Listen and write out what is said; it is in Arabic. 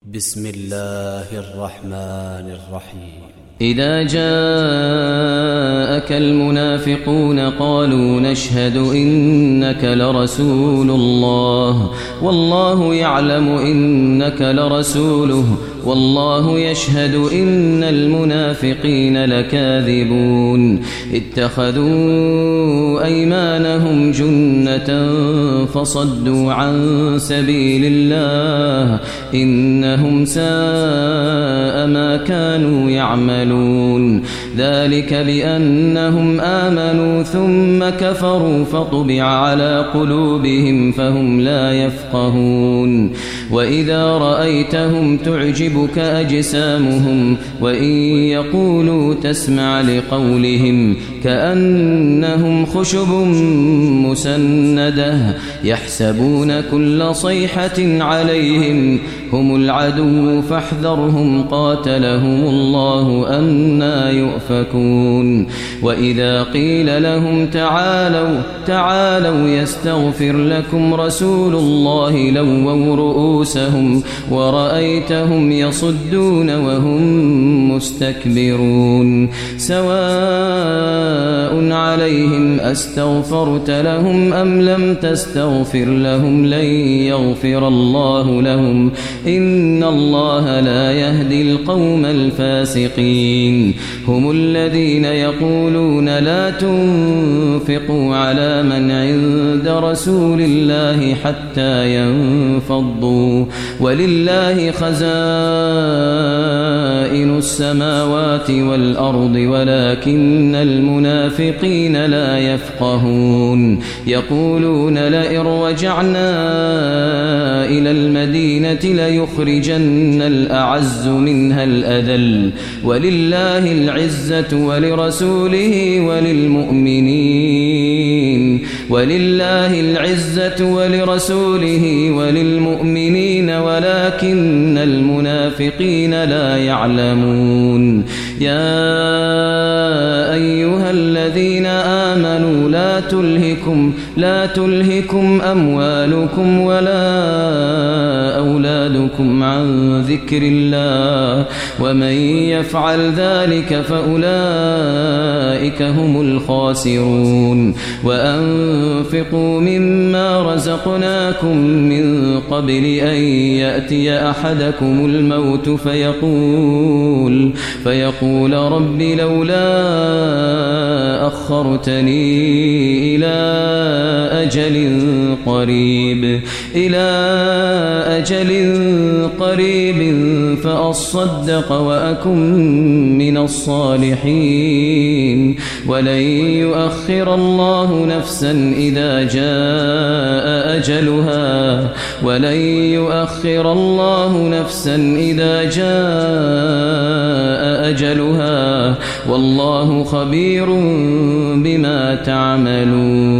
بسم الله الرحمن الرحيم. إذا جاءك المنافقون قالوا نشهد إنك لرسول الله والله يعلم إنك لرسوله والله يشهد إن المنافقين لكاذبون اتخذوا أيمانهم جنة فصدوا عن سبيل الله إنهم ساء ما كانوا يعملون ذلك بأنهم آمنوا ثم كفروا فطبع على قلوبهم فهم لا يفقهون وإذا رأيتهم تعجبك أجسامهم وإن يقولوا تسمع لقولهم كأنهم خشب مسندة يحسبون كل صيحة عليهم هم العدو فاحذرهم قاتلهم الله أنى يؤفكون وإذا قيل لهم تعالوا يستغفر لكم رسول الله لووا رؤوسهم ورأيتهم يصدون وهم مستكبرون سواء عليهم أستغفرت لهم أم لم تستغفر لهم لن يغفر الله لهم إن الله لا يهدي القوم الفاسقين هم الذين يقولون لا تنفقوا على من عند رسول الله حتى ينفضوا ولله خزائن السماوات والأرض ولكن المنافقين لا يفقهون يقولون لئن رجعنا إلى المدينة ليخرجن الأعز منها الأذل ولله العزة ولرسوله وللمؤمنين ولكن المنافقين لا يعلمون يا أيها الذين آمنوا لا تلهكم أموالكم ولا أولادكم عن ذكر الله ومن يفعل ذلك فأولئك هم الخاسرون وأنفقوا مما رزقناكم من قبل أن يأتي أحدكم الموت فيقول رب لولا أخرتني إلى أجل قريب فأصدق وأكن من الصالحين ولن يؤخر الله نفسا إذا جاء أجلها والله خبير بما تعملون.